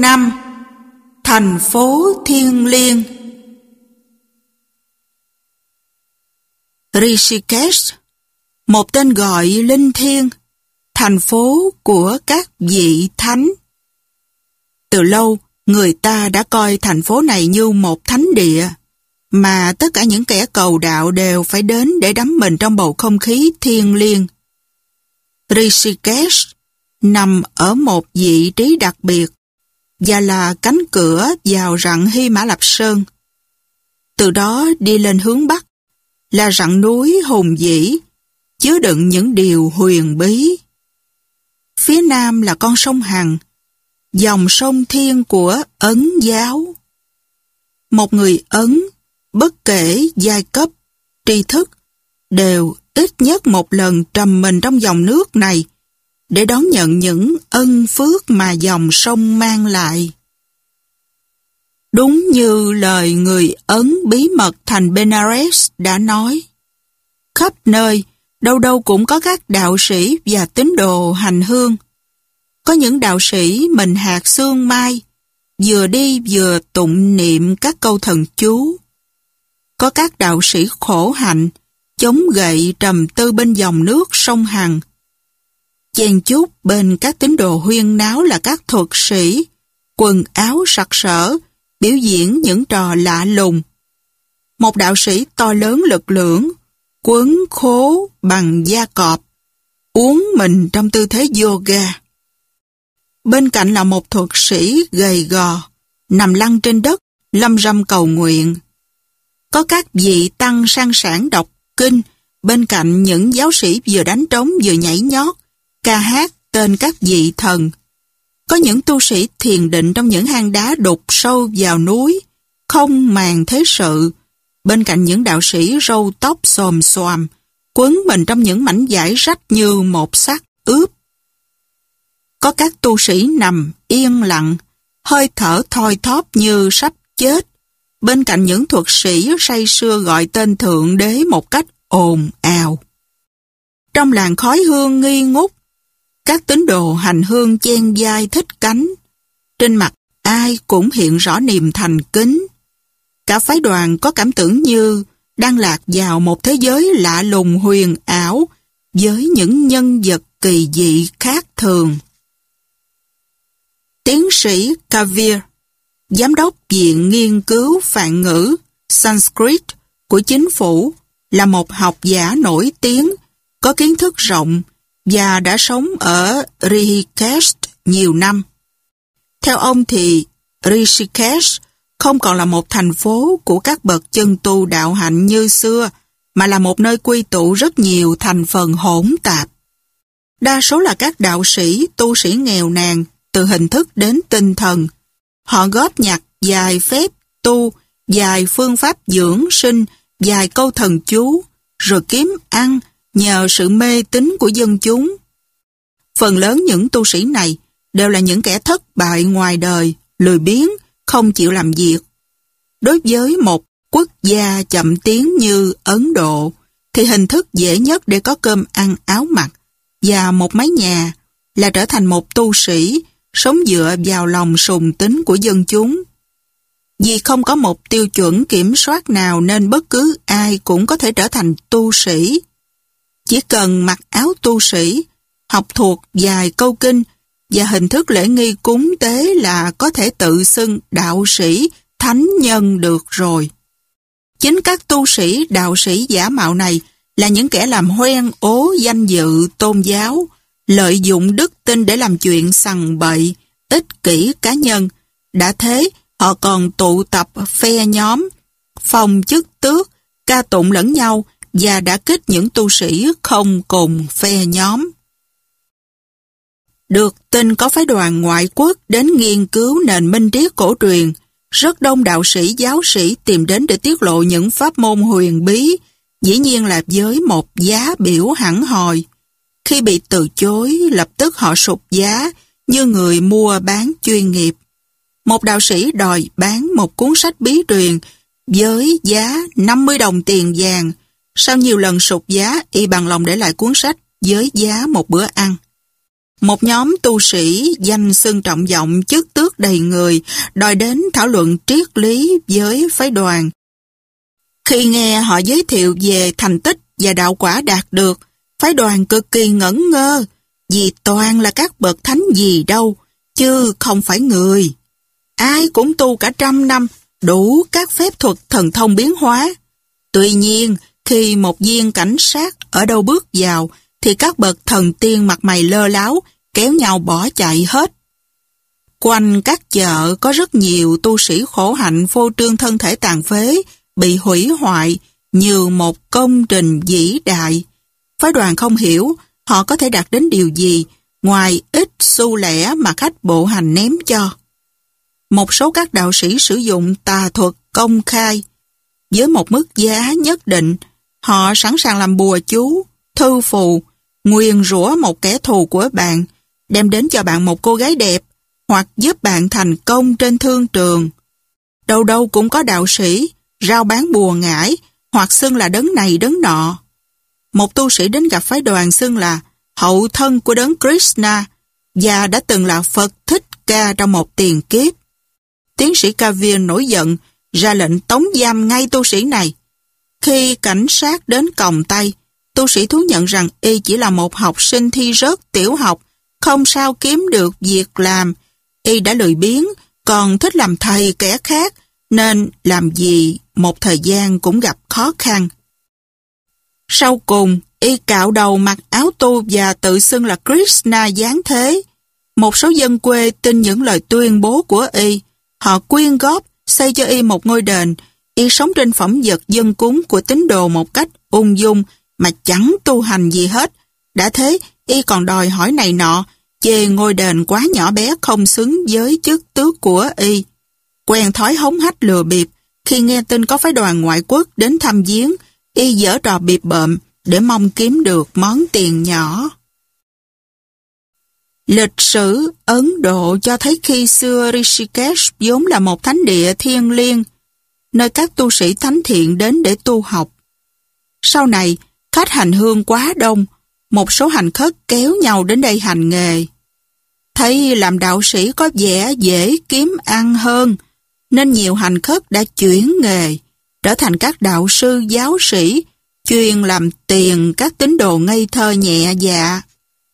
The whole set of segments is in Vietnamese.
Chương 5. Thành phố thiêng liêng. Rishikesh, một tên gọi linh thiêng, thành phố của các vị thánh. Từ lâu, người ta đã coi thành phố này như một thánh địa, mà tất cả những kẻ cầu đạo đều phải đến để đắm mình trong bầu không khí thiêng liêng. Rishikesh nằm ở một vị trí đặc biệt và là cánh cửa vào rặng Hy Mã Lạp Sơn. Từ đó đi lên hướng Bắc là rặng núi hùng vĩ, chứa đựng những điều huyền bí. Phía Nam là con sông Hằng, dòng sông thiêng của Ấn giáo. Một người Ấn, bất kể giai cấp, tri thức, đều ít nhất một lần trầm mình trong dòng nước này để đón nhận những ân phước mà dòng sông mang lại. Đúng như lời người Ấn bí mật thành Benares đã nói, khắp nơi, đâu đâu cũng có các đạo sĩ và tín đồ hành hương. Có những đạo sĩ mình hạt xương mai, vừa đi vừa tụng niệm các câu thần chú. Có các đạo sĩ khổ hạnh, chống gậy trầm tư bên dòng nước sông Hằng. Chen chúc bên các tín đồ huyên náo là các thuật sĩ, quần áo sặc sỡ, biểu diễn những trò lạ lùng. Một đạo sĩ to lớn lực lưỡng, quấn khố bằng da cọp, uốn mình trong tư thế yoga. Bên cạnh là một thuật sĩ gầy gò, nằm lăn trên đất, lâm râm cầu nguyện. Có các vị tăng sang sảng đọc kinh, bên cạnh những giáo sĩ vừa đánh trống vừa nhảy nhót, ca hát tên các vị thần. Có những tu sĩ thiền định trong những hang đá đục sâu vào núi, không màng thế sự, bên cạnh những đạo sĩ râu tóc xồm xoàm, quấn mình trong những mảnh vải rách như một xác ướp. Có các tu sĩ nằm yên lặng, hơi thở thoi thóp như sắp chết, bên cạnh những thuật sĩ say sưa gọi tên Thượng Đế một cách ồn ào. Trong làn khói hương nghi ngút, các tín đồ hành hương chen vai thích cánh. Trên mặt ai cũng hiện rõ niềm thành kính. Cả phái đoàn có cảm tưởng như đang lạc vào một thế giới lạ lùng huyền ảo với những nhân vật kỳ dị khác thường. Tiến sĩ Kavir, giám đốc Viện Nghiên cứu Phạn ngữ Sanskrit của chính phủ, là một học giả nổi tiếng, có kiến thức rộng và đã sống ở Rishikesh nhiều năm. Theo ông thì Rishikesh không còn là một thành phố của các bậc chân tu đạo hạnh như xưa, mà là một nơi quy tụ rất nhiều thành phần hỗn tạp. Đa số là các đạo sĩ, tu sĩ nghèo nàn, từ hình thức đến tinh thần. Họ góp nhặt vài phép tu, vài phương pháp dưỡng sinh, vài câu thần chú, rồi kiếm ăn nhờ sự mê tín của dân chúng. Phần lớn những tu sĩ này đều là những kẻ thất bại ngoài đời, lười biếng, không chịu làm việc. Đối với một quốc gia chậm tiến như Ấn Độ, thì hình thức dễ nhất để có cơm ăn áo mặc và một mái nhà là trở thành một tu sĩ, sống dựa vào lòng sùng tín của dân chúng. Vì không có một tiêu chuẩn kiểm soát nào nên bất cứ ai cũng có thể trở thành tu sĩ. Chỉ cần mặc áo tu sĩ, học thuộc vài câu kinh và hình thức lễ nghi cúng tế là có thể tự xưng đạo sĩ, thánh nhân được rồi. Chính các tu sĩ, đạo sĩ giả mạo này là những kẻ làm hoen ố danh dự tôn giáo, lợi dụng đức tin để làm chuyện sằng bậy, ích kỷ cá nhân. Đã thế, họ còn tụ tập phe nhóm, phong chức tước, ca tụng lẫn nhau và đã kích những tu sĩ không cùng phe nhóm. Được tin có phái đoàn ngoại quốc đến nghiên cứu nền minh triết cổ truyền, rất đông đạo sĩ, giáo sĩ tìm đến để tiết lộ những pháp môn huyền bí, dĩ nhiên là với một giá biểu hẳn hoi. Khi bị từ chối, lập tức họ sụt giá như người mua bán chuyên nghiệp. Một đạo sĩ đòi bán một cuốn sách bí truyền với giá 50 đồng tiền vàng. Sau nhiều lần sụt giá, y bằng lòng để lại cuốn sách với giá một bữa ăn. Một nhóm tu sĩ danh xưng trọng vọng chức tước đầy người đòi đến thảo luận triết lý với phái đoàn. Khi nghe họ giới thiệu về thành tích và đạo quả đạt được, phái đoàn cực kỳ ngẩn ngơ, vì toàn là các bậc thánh gì đâu, chứ không phải người. Ai cũng tu cả 100 năm, đủ các phép thuật thần thông biến hóa. Tuy nhiên, khi một viên cảnh sát ở đâu bước vào, thì các bậc thần tiên mặt mày lơ láo, kéo nhau bỏ chạy hết. Quanh các chợ có rất nhiều tu sĩ khổ hạnh phô trương thân thể tàn phế, bị hủy hoại như một công trình vĩ đại. Phái đoàn không hiểu họ có thể đạt đến điều gì ngoài ít xu lẻ mà khách bộ hành ném cho. Một số các đạo sĩ sử dụng tà thuật công khai. Với một mức giá nhất định, họ sẵn sàng làm bùa chú, thư phù, nguyền rủa một kẻ thù của bạn, đem đến cho bạn một cô gái đẹp, hoặc giúp bạn thành công trên thương trường. Đâu đâu cũng có đạo sĩ rao bán bùa ngải, hoặc xưng là đấng này đấng nọ. Một tu sĩ đến gặp phái đoàn xưng là hậu thân của đấng Krishna và đã từng là Phật Thích Ca trong một tiền kiếp. Tiến sĩ Kavir nổi giận, ra lệnh tống giam ngay tu sĩ này. Khi cảnh sát đến còng tay, tu sĩ thú nhận rằng y chỉ là một học sinh thi rớt tiểu học, không sao kiếm được việc làm. Y đã lười biếng, còn thích làm thầy kẻ khác, nên làm gì một thời gian cũng gặp khó khăn. Sau cùng, y cạo đầu mặc áo tu và tự xưng là Krishna giáng thế. Một số dân quê tin những lời tuyên bố của y. Họ quyên góp, xây cho y một ngôi đền. Y sống trên phẩm vật dân cúng của tín đồ một cách ung dung mà chẳng tu hành gì hết. Đã thế, y còn đòi hỏi này nọ, chê ngôi đền quá nhỏ bé không xứng với chức tước của y. Quen thói hống hách lừa bịp, khi nghe tin có phái đoàn ngoại quốc đến thăm viếng, y giở trò bịp bợm để mong kiếm được món tiền nhỏ. Lịch sử Ấn Độ cho thấy khi xưa Rishikesh vốn là một thánh địa thiêng liêng, nơi các tu sĩ thánh thiện đến để tu học. Sau này, khách hành hương quá đông, một số hành khất kéo nhau đến đây hành nghề. Thấy làm đạo sĩ có vẻ dễ kiếm ăn hơn, nên nhiều hành khất đã chuyển nghề, trở thành các đạo sư giáo sĩ, chuyên làm tiền các tín đồ ngây thơ nhẹ dạ.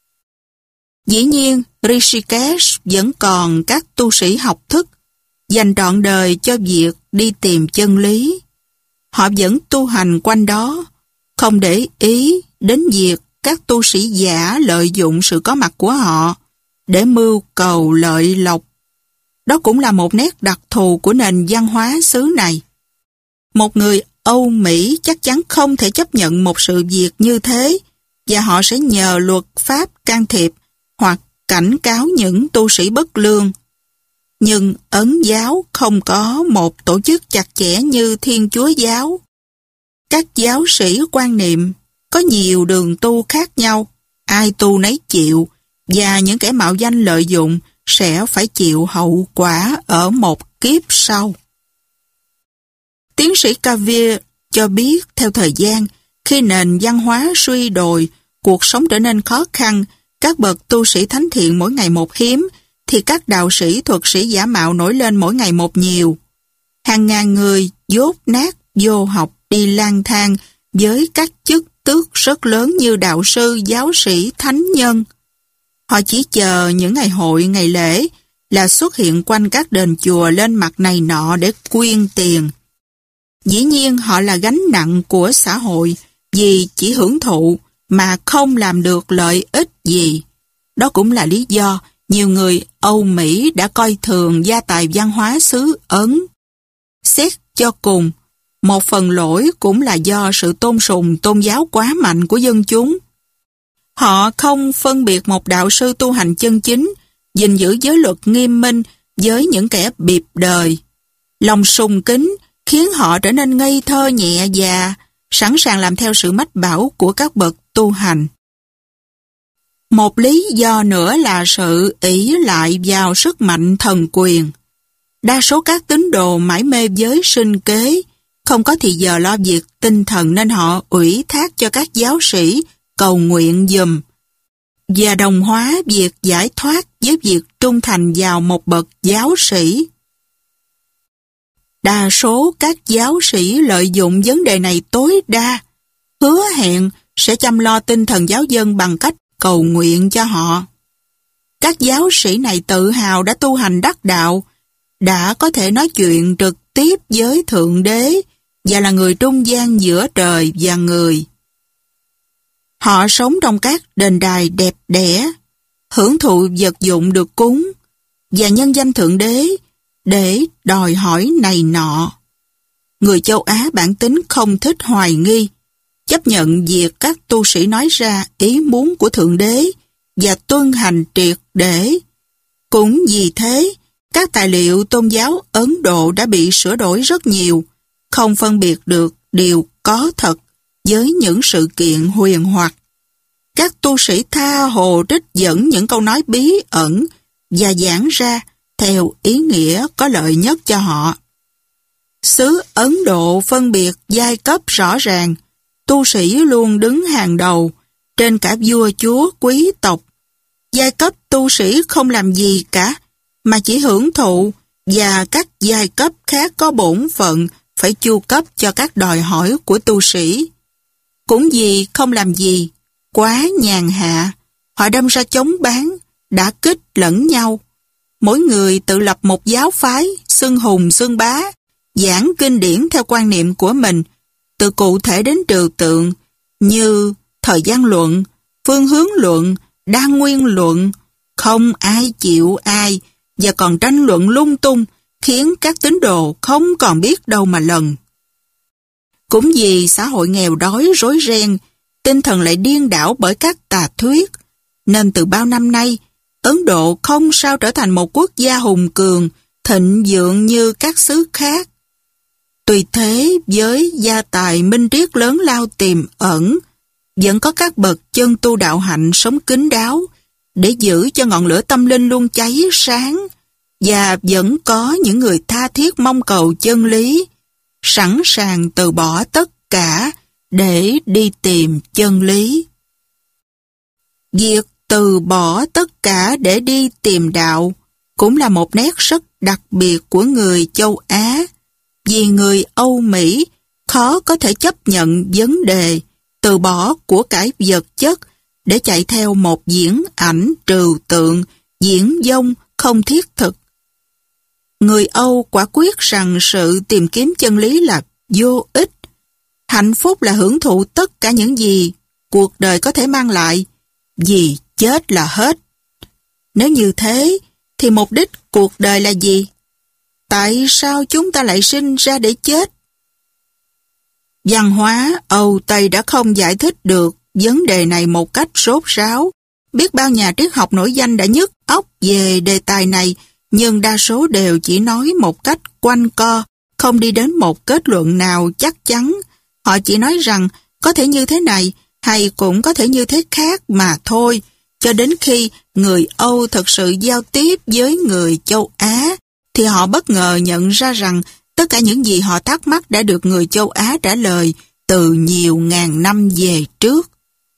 Dĩ nhiên, Rishikesh vẫn còn các tu sĩ học thức, dành trọn đời cho việc đi tìm chân lý. Họ vẫn tu hành quanh đó, không để ý đến việc các tu sĩ giả lợi dụng sự có mặt của họ để mưu cầu lợi lộc. Đó cũng là một nét đặc thù của nền văn hóa xứ này. Một người Âu Mỹ chắc chắn không thể chấp nhận một sự việc như thế, và họ sẽ nhờ luật pháp can thiệp hoặc cảnh cáo những tu sĩ bất lương. Nhưng Ấn giáo không có một tổ chức chặt chẽ như Thiên Chúa giáo. Các giáo sĩ quan niệm có nhiều đường tu khác nhau, ai tu nấy chịu, và những kẻ mạo danh lợi dụng sẽ phải chịu hậu quả ở một kiếp sau. Tiến sĩ Kavir cho biết theo thời gian, khi nền văn hóa suy đồi, cuộc sống trở nên khó khăn, các bậc tu sĩ thánh thiện mỗi ngày một hiếm, thì các đạo sĩ thuật sĩ giả mạo nổi lên mỗi ngày một nhiều. Hàng ngàn người dốt nát vô học đi lang thang với các chức tước rất lớn như đạo sư, giáo sĩ, thánh nhân. Họ chỉ chờ những ngày hội, ngày lễ là xuất hiện quanh các đền chùa lên mặt này nọ để quyên tiền. Dĩ nhiên họ là gánh nặng của xã hội vì chỉ hưởng thụ mà không làm được lợi ích gì. Đó cũng là lý do nhiều người Âu Mỹ đã coi thường gia tài văn hóa xứ Ấn. Xét cho cùng, một phần lỗi cũng là do sự tôn sùng tôn giáo quá mạnh của dân chúng. Họ không phân biệt một đạo sư tu hành chân chính, gìn giữ giới luật nghiêm minh với những kẻ biệp đời. Lòng sùng kính khiến họ trở nên ngây thơ nhẹ dạ, sẵn sàng làm theo sự mách bảo của các bậc tu hành. Một lý do nữa là sự ỷ lại vào sức mạnh thần quyền. Đa số các tín đồ mải mê với sinh kế, không có thì giờ lo việc tinh thần nên họ ủy thác cho các giáo sĩ cầu nguyện giùm. và đồng hóa việc giải thoát với việc trung thành vào một bậc giáo sĩ. Đa số các giáo sĩ lợi dụng vấn đề này tối đa, hứa hẹn sẽ chăm lo tinh thần giáo dân bằng cách cầu nguyện cho họ. Các giáo sĩ này tự hào đã tu hành đắc đạo, đã có thể nói chuyện trực tiếp với Thượng Đế và là người trung gian giữa trời và người. Họ sống trong các đền đài đẹp đẽ, hưởng thụ vật dụng được cúng và nhân danh Thượng Đế để đòi hỏi này nọ. Người châu Á bản tính không thích hoài nghi, chấp nhận việc các tu sĩ nói ra ý muốn của Thượng Đế và tuân hành triệt để. Cũng vì thế, các tài liệu tôn giáo Ấn Độ đã bị sửa đổi rất nhiều, không phân biệt được điều có thật với những sự kiện huyền hoặc. Các tu sĩ tha hồ trích dẫn những câu nói bí ẩn và giảng ra theo ý nghĩa có lợi nhất cho họ. Xứ Ấn Độ phân biệt giai cấp rõ ràng, tu sĩ luôn đứng hàng đầu, trên cả vua chúa quý tộc. Giai cấp tu sĩ không làm gì cả, mà chỉ hưởng thụ, và các giai cấp khác có bổn phận phải chu cấp cho các đòi hỏi của tu sĩ. Cũng vì không làm gì, quá nhàn hạ, họ đâm ra chống bán, đả kích lẫn nhau. Mỗi người tự lập một giáo phái, xưng hùng xưng bá, giảng kinh điển theo quan niệm của mình, từ cụ thể đến trừu tượng, như thời gian luận, phương hướng luận, đa nguyên luận, không ai chịu ai, và còn tranh luận lung tung, khiến các tín đồ không còn biết đâu mà lần. Cũng vì xã hội nghèo đói rối ren, tinh thần lại điên đảo bởi các tà thuyết, nên từ bao năm nay, Ấn Độ không sao trở thành một quốc gia hùng cường, thịnh vượng như các xứ khác. Tuy thế, với gia tài minh triết lớn lao tiềm ẩn, vẫn có các bậc chân tu đạo hạnh sống kín đáo để giữ cho ngọn lửa tâm linh luôn cháy sáng, và vẫn có những người tha thiết mong cầu chân lý, sẵn sàng từ bỏ tất cả để đi tìm chân lý. Việc từ bỏ tất cả để đi tìm đạo cũng là một nét rất đặc biệt của người châu Á, vì người Âu Mỹ khó có thể chấp nhận vấn đề từ bỏ của cải vật chất để chạy theo một diễn ảnh trừu tượng, diễn dông không thiết thực. Người Âu quả quyết rằng sự tìm kiếm chân lý là vô ích. Hạnh phúc là hưởng thụ tất cả những gì cuộc đời có thể mang lại, vì chết là hết. Nếu như thế, thì mục đích cuộc đời là gì? Tại sao chúng ta lại sinh ra để chết? Văn hóa Âu Tây đã không giải thích được vấn đề này một cách rốt ráo. Biết bao nhà triết học nổi danh đã nhức óc về đề tài này, nhưng đa số đều chỉ nói một cách quanh co, không đi đến một kết luận nào chắc chắn. Họ chỉ nói rằng có thể như thế này, hay cũng có thể như thế khác mà thôi, cho đến khi người Âu thực sự giao tiếp với người châu Á, thì họ bất ngờ nhận ra rằng tất cả những gì họ thắc mắc đã được người châu Á trả lời từ nhiều ngàn năm về trước.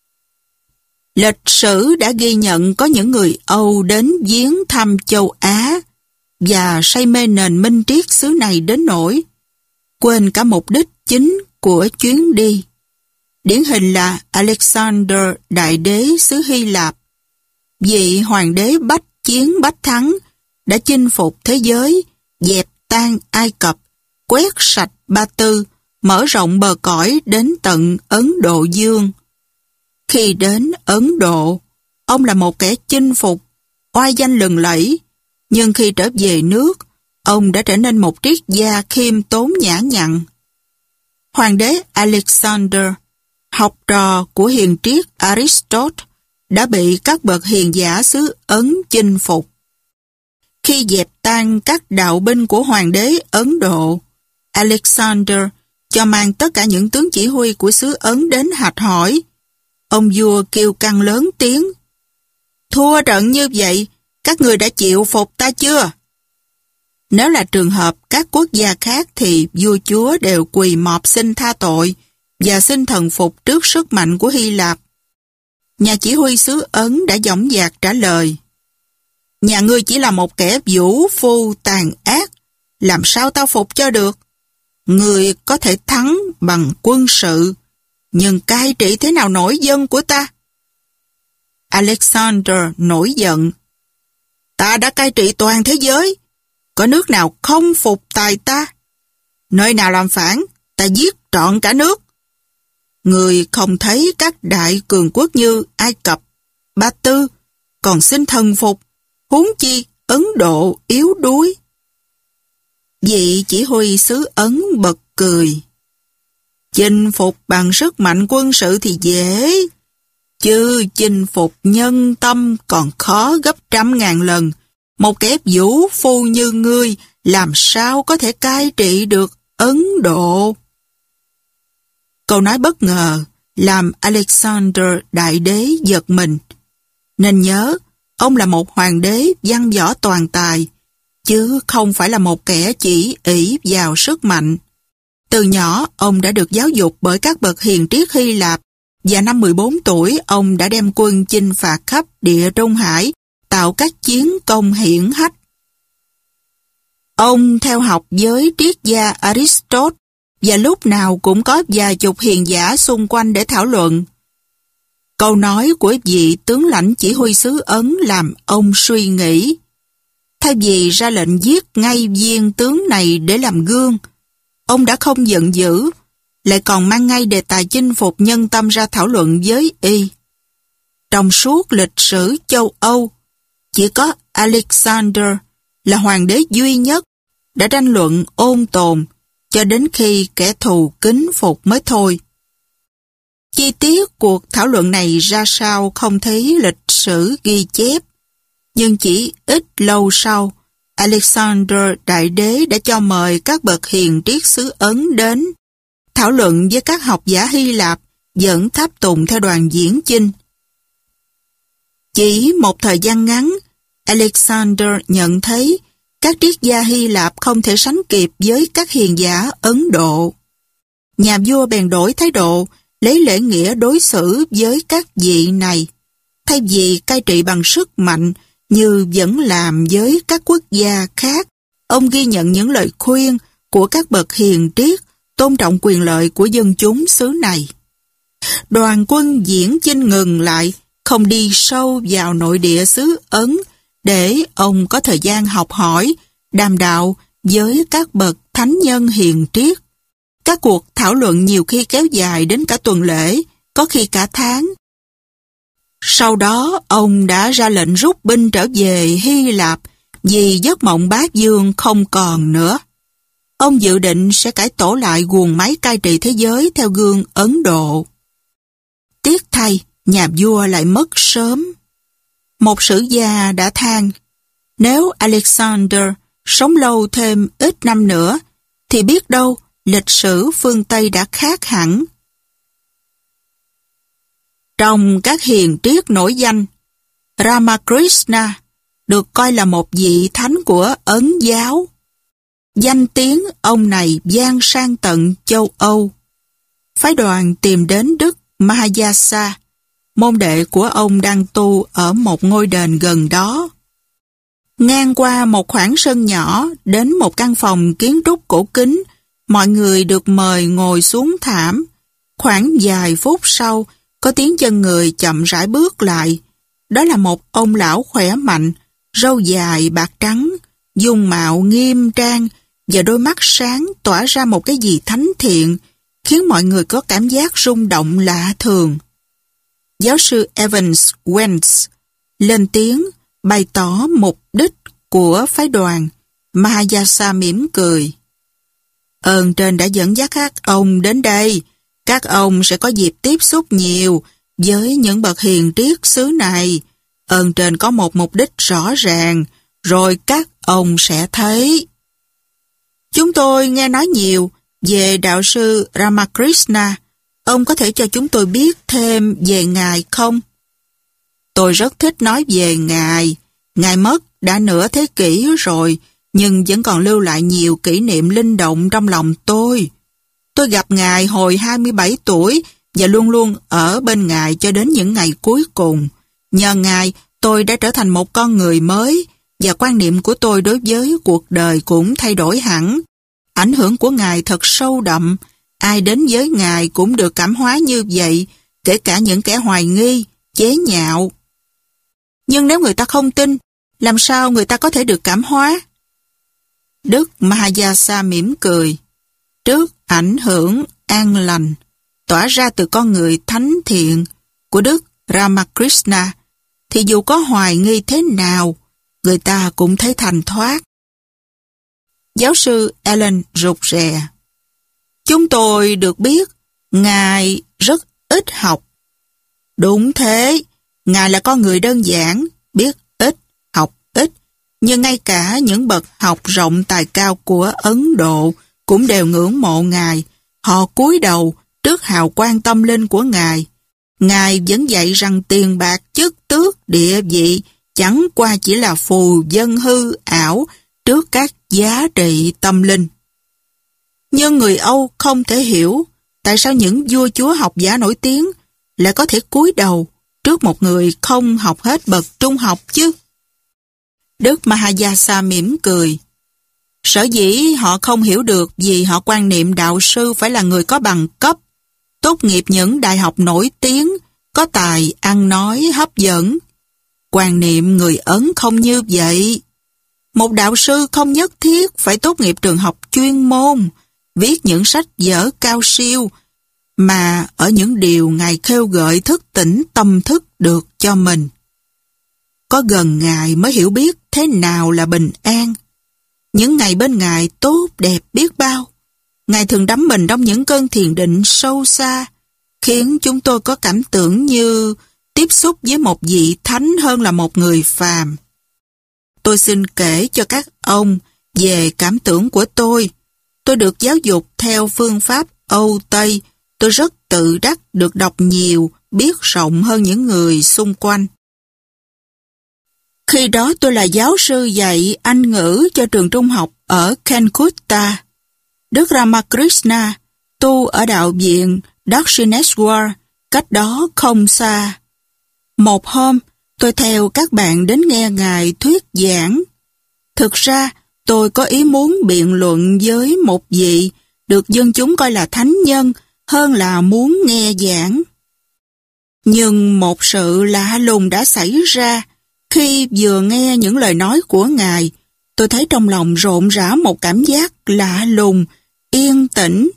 Lịch sử đã ghi nhận có những người Âu đến viếng thăm châu Á và say mê nền minh triết xứ này đến nỗi quên cả mục đích chính của chuyến đi. Điển hình là Alexander Đại Đế xứ Hy Lạp, vị hoàng đế bách chiến bách thắng, đã chinh phục thế giới, dẹp tan Ai Cập, quét sạch Ba Tư, mở rộng bờ cõi đến tận Ấn Độ Dương. Khi đến Ấn Độ, ông là một kẻ chinh phục, oai danh lừng lẫy, nhưng khi trở về nước, ông đã trở nên một triết gia khiêm tốn nhã nhặn. Hoàng đế Alexander, học trò của hiền triết Aristotle, đã bị các bậc hiền giả xứ Ấn chinh phục. Khi dẹp tan các đạo binh của hoàng đế Ấn Độ, Alexander cho mang tất cả những tướng chỉ huy của xứ Ấn đến hạch hỏi. Ông vua kêu căng lớn tiếng: "Thua trận như vậy, các người đã chịu phục ta chưa?" Nếu là trường hợp các quốc gia khác thì vua chúa đều quỳ mọp xin tha tội và xin thần phục trước sức mạnh của Hy Lạp. Nhà chỉ huy xứ Ấn đã dõng dạc trả lời. Nhà ngươi chỉ là một kẻ vũ phu tàn ác, làm sao tao phục cho được? Ngươi có thể thắng bằng quân sự, nhưng cai trị thế nào nổi dân của ta? Alexander nổi giận. Ta đã cai trị toàn thế giới, có nước nào không phục tài ta? Nơi nào làm phản, ta giết trọn cả nước. Người không thấy các đại cường quốc như Ai Cập, Ba Tư còn xin thần phục, huống chi Ấn Độ yếu đuối. Vị chỉ huy xứ Ấn bật cười. Chinh phục bằng sức mạnh quân sự thì dễ, chứ chinh phục nhân tâm còn khó gấp trăm ngàn lần. Một kẻ vũ phu như ngươi làm sao có thể cai trị được Ấn Độ? Câu nói bất ngờ làm Alexander Đại Đế giật mình. Nên nhớ, ông là một hoàng đế văn võ toàn tài, chứ không phải là một kẻ chỉ ỷ vào sức mạnh. Từ nhỏ, ông đã được giáo dục bởi các bậc hiền triết Hy Lạp, và năm 14 tuổi, ông đã đem quân chinh phạt khắp địa Trung Hải, tạo các chiến công hiển hách. Ông theo học với triết gia Aristotle, và lúc nào cũng có vài chục hiền giả xung quanh để thảo luận. Câu nói của vị tướng lãnh chỉ huy xứ Ấn làm ông suy nghĩ. Thay vì ra lệnh giết ngay viên tướng này để làm gương, ông đã không giận dữ, lại còn mang ngay đề tài chinh phục nhân tâm ra thảo luận với y. Trong suốt lịch sử châu Âu, chỉ có Alexander là hoàng đế duy nhất đã tranh luận ôn tồn cho đến khi kẻ thù kính phục mới thôi. Chi tiết cuộc thảo luận này ra sao không thấy lịch sử ghi chép, nhưng chỉ ít lâu sau, Alexander Đại Đế đã cho mời các bậc hiền triết xứ Ấn đến thảo luận với các học giả Hy Lạp dẫn tháp tùng theo đoàn diễn chinh. Chỉ một thời gian ngắn, Alexander nhận thấy các triết gia Hy Lạp không thể sánh kịp với các hiền giả Ấn Độ. Nhà vua bèn đổi thái độ, lấy lễ nghĩa đối xử với các vị này, thay vì cai trị bằng sức mạnh như vẫn làm với các quốc gia khác. Ông ghi nhận những lời khuyên của các bậc hiền triết, tôn trọng quyền lợi của dân chúng xứ này. Đoàn quân diễn chinh ngừng lại, không đi sâu vào nội địa xứ Ấn, để ông có thời gian học hỏi, đàm đạo với các bậc thánh nhân hiền triết. Các cuộc thảo luận nhiều khi kéo dài đến cả tuần lễ, có khi cả tháng. Sau đó, ông đã ra lệnh rút binh trở về Hy Lạp vì giấc mộng bá vương không còn nữa. Ông dự định sẽ cải tổ lại guồng máy cai trị thế giới theo gương Ấn Độ. Tiếc thay, nhà vua lại mất sớm. Một sử gia đã than, nếu Alexander sống lâu thêm ít năm nữa, thì biết đâu lịch sử phương Tây đã khác hẳn. Trong các hiền triết nổi danh, Ramakrishna được coi là một vị thánh của Ấn giáo. Danh tiếng ông này vang sang tận châu Âu. Phái đoàn tìm đến Đức Mahayasa, môn đệ của ông đang tu ở một ngôi đền gần đó. Ngang qua một khoảng sân nhỏ đến một căn phòng kiến trúc cổ kính, mọi người được mời ngồi xuống thảm. Khoảng vài phút sau, có tiếng chân người chậm rãi bước lại. Đó là một ông lão khỏe mạnh, râu dài bạc trắng, dung mạo nghiêm trang và đôi mắt sáng tỏa ra một cái gì thánh thiện, khiến mọi người có cảm giác rung động lạ thường. Giáo sư Evans Wentz lên tiếng bày tỏ mục đích của phái đoàn. Mahayasa mỉm cười. Ơn trên đã dẫn dắt các ông đến đây. Các ông sẽ có dịp tiếp xúc nhiều với những bậc hiền triết xứ này. Ơn trên có một mục đích rõ ràng, rồi các ông sẽ thấy. Chúng tôi nghe nói nhiều về đạo sư Ramakrishna. Ông có thể cho chúng tôi biết thêm về Ngài không? Tôi rất thích nói về Ngài. Ngài mất đã nửa thế kỷ rồi, nhưng vẫn còn lưu lại nhiều kỷ niệm linh động trong lòng tôi. Tôi gặp Ngài hồi 27 tuổi và luôn luôn ở bên Ngài cho đến những ngày cuối cùng. Nhờ Ngài, tôi đã trở thành một con người mới và quan niệm của tôi đối với cuộc đời cũng thay đổi hẳn. Ảnh hưởng của Ngài thật sâu đậm. Ai đến với Ngài cũng được cảm hóa như vậy, kể cả những kẻ hoài nghi, chế nhạo. Nhưng nếu người ta không tin, làm sao người ta có thể được cảm hóa? Đức Mahayasa mỉm cười. Trước ảnh hưởng an lành tỏa ra từ con người thánh thiện của Đức Ramakrishna, thì dù có hoài nghi thế nào, người ta cũng thấy thành thoát. Giáo sư Allen rụt rè. Chúng tôi được biết Ngài rất ít học. Đúng thế, Ngài là con người đơn giản, biết ít, học ít, nhưng ngay cả những bậc học rộng tài cao của Ấn Độ cũng đều ngưỡng mộ Ngài. Họ cúi đầu trước hào quang tâm linh của Ngài. Ngài vẫn dạy rằng tiền bạc, chức tước, địa vị chẳng qua chỉ là phù vân hư ảo trước các giá trị tâm linh. Nhưng người Âu không thể hiểu tại sao những vua chúa học giả nổi tiếng lại có thể cúi đầu trước một người không học hết bậc trung học chứ. Đức Mahayasa mỉm cười. Sở dĩ họ không hiểu được vì họ quan niệm đạo sư phải là người có bằng cấp, tốt nghiệp những đại học nổi tiếng, có tài ăn nói hấp dẫn. Quan niệm người Ấn không như vậy. Một đạo sư không nhất thiết phải tốt nghiệp trường học chuyên môn, viết những sách vở cao siêu, mà ở những điều Ngài khêu gợi thức tỉnh tâm thức được cho mình. Có gần Ngài mới hiểu biết thế nào là bình an. Những ngày bên Ngài tốt đẹp biết bao. Ngài thường đắm mình trong những cơn thiền định sâu xa, khiến chúng tôi có cảm tưởng như tiếp xúc với một vị thánh hơn là một người phàm. Tôi xin kể cho các ông về cảm tưởng của tôi. Tôi được giáo dục theo phương pháp Âu Tây. Tôi rất tự đắc được đọc nhiều, biết rộng hơn những người xung quanh. Khi đó tôi là giáo sư dạy Anh ngữ cho trường trung học ở Calcutta. Đức Ramakrishna tu ở đạo viện Dakshineswar, cách đó không xa. Một hôm, tôi theo các bạn đến nghe Ngài thuyết giảng. Thực ra, tôi có ý muốn biện luận với một vị được dân chúng coi là thánh nhân hơn là muốn nghe giảng. Nhưng một sự lạ lùng đã xảy ra. Khi vừa nghe những lời nói của Ngài, tôi thấy trong lòng rộn rã một cảm giác lạ lùng, yên tĩnh.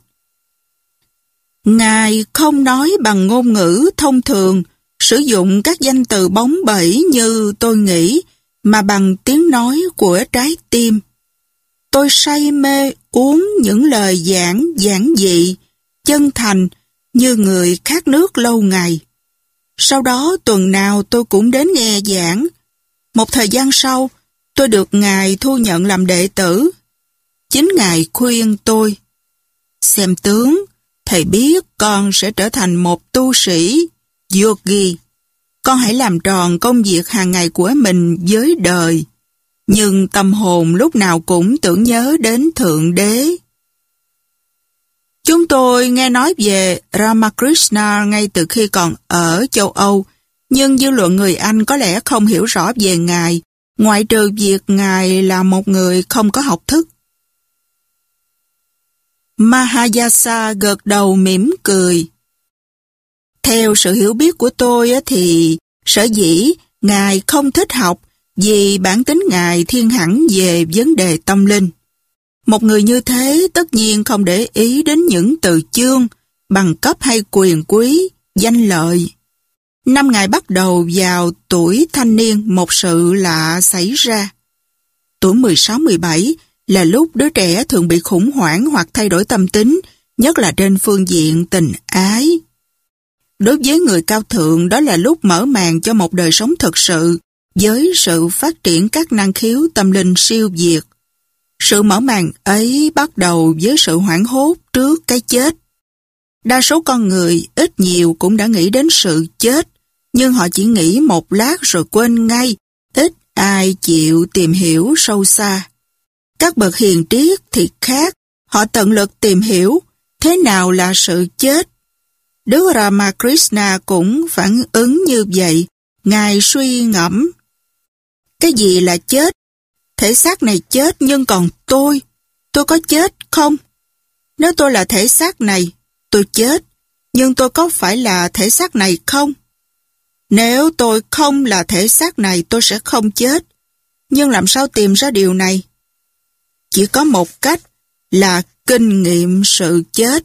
Ngài không nói bằng ngôn ngữ thông thường, sử dụng các danh từ bóng bẩy như tôi nghĩ, mà bằng tiếng nói của trái tim. Tôi say mê uống những lời giảng giản dị, chân thành như người khát nước lâu ngày. Sau đó tuần nào tôi cũng đến nghe giảng. Một thời gian sau, tôi được Ngài thu nhận làm đệ tử. Chính Ngài khuyên tôi, xem tướng, Thầy biết con sẽ trở thành một tu sĩ, yogi. Con hãy làm tròn công việc hàng ngày của mình với đời. Nhưng tâm hồn lúc nào cũng tưởng nhớ đến Thượng Đế. Chúng tôi nghe nói về Ramakrishna ngay từ khi còn ở châu Âu, nhưng dư luận người Anh có lẽ không hiểu rõ về Ngài, ngoại trừ việc Ngài là một người không có học thức. Mahayasa gật đầu mỉm cười. Theo sự hiểu biết của tôi thì sở dĩ Ngài không thích học vì bản tính Ngài thiên hẳn về vấn đề tâm linh. Một người như thế tất nhiên không để ý đến những từ chương, bằng cấp hay quyền quý, danh lợi. Năm Ngài bắt đầu vào tuổi thanh niên, một sự lạ xảy ra. Tuổi 16-17 là lúc đứa trẻ thường bị khủng hoảng hoặc thay đổi tâm tính, nhất là trên phương diện tình ái. Đối với người cao thượng, đó là lúc mở màn cho một đời sống thực sự, với sự phát triển các năng khiếu tâm linh siêu việt. Sự mở màn ấy bắt đầu với sự hoảng hốt trước cái chết. Đa số con người ít nhiều cũng đã nghĩ đến sự chết, nhưng họ chỉ nghĩ một lát rồi quên ngay, ít ai chịu tìm hiểu sâu xa. Các bậc hiền triết thì khác, họ tận lực tìm hiểu thế nào là sự chết. Đức Ramakrishna cũng phản ứng như vậy. Ngài suy ngẫm. Cái gì là chết? Thể xác này chết nhưng còn tôi có chết không? Nếu tôi là thể xác này, tôi chết, nhưng tôi có phải là thể xác này không? Nếu tôi không là thể xác này, tôi sẽ không chết. Nhưng làm sao tìm ra điều này? Chỉ có một cách là kinh nghiệm sự chết.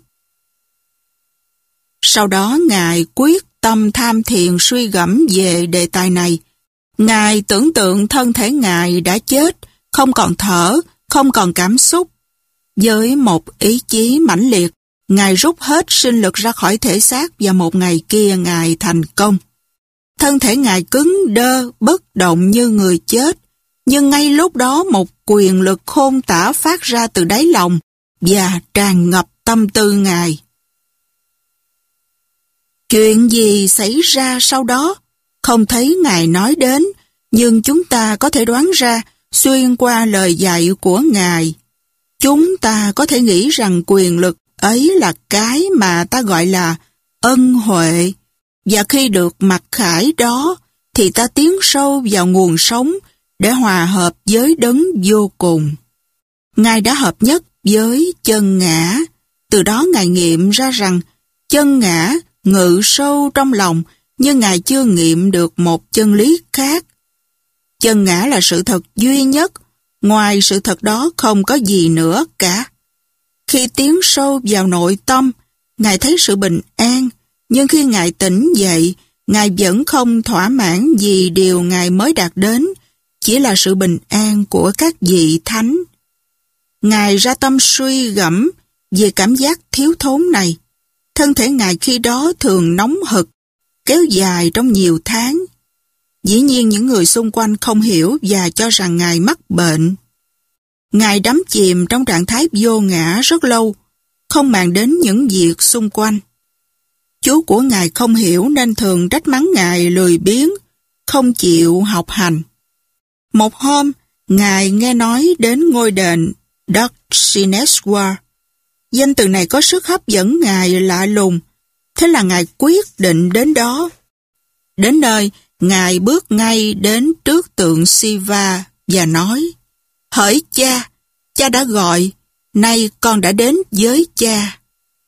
Sau đó Ngài quyết tâm tham thiền suy gẫm về đề tài này. Ngài tưởng tượng thân thể Ngài đã chết, không còn thở, không còn cảm xúc. Với một ý chí mãnh liệt, Ngài rút hết sinh lực ra khỏi thể xác và một ngày kia Ngài thành công. Thân thể Ngài cứng đơ, bất động như người chết, nhưng ngay lúc đó một quyền lực khôn tả phát ra từ đáy lòng và tràn ngập tâm tư Ngài. Chuyện gì xảy ra sau đó? Không thấy Ngài nói đến, nhưng chúng ta có thể đoán ra xuyên qua lời dạy của Ngài. Chúng ta có thể nghĩ rằng quyền lực ấy là cái mà ta gọi là ân huệ, và khi được mặc khải đó thì ta tiến sâu vào nguồn sống để hòa hợp với đấng vô cùng. Ngài đã hợp nhất với chân ngã, từ đó Ngài nghiệm ra rằng chân ngã ngự sâu trong lòng, nhưng Ngài chưa nghiệm được một chân lý khác. Chân ngã là sự thật duy nhất, ngoài sự thật đó không có gì nữa cả. Khi tiến sâu vào nội tâm, Ngài thấy sự bình an, nhưng khi Ngài tỉnh dậy, Ngài vẫn không thỏa mãn vì điều Ngài mới đạt đến, chỉ là sự bình an của các vị thánh. Ngài ra tâm suy gẫm về cảm giác thiếu thốn này. Thân thể Ngài khi đó thường nóng hực, kéo dài trong nhiều tháng. Dĩ nhiên những người xung quanh không hiểu và cho rằng Ngài mắc bệnh. Ngài đắm chìm trong trạng thái vô ngã rất lâu, không màng đến những việc xung quanh. Chú của Ngài không hiểu nên thường trách mắng Ngài lười biếng, không chịu học hành. Một hôm, Ngài nghe nói đến ngôi đền Dakshineswar. Danh từ này có sức hấp dẫn Ngài lạ lùng, thế là Ngài quyết định đến đó. Đến nơi, Ngài bước ngay đến trước tượng Shiva và nói: "Hỡi cha, cha đã gọi, nay con đã đến với cha."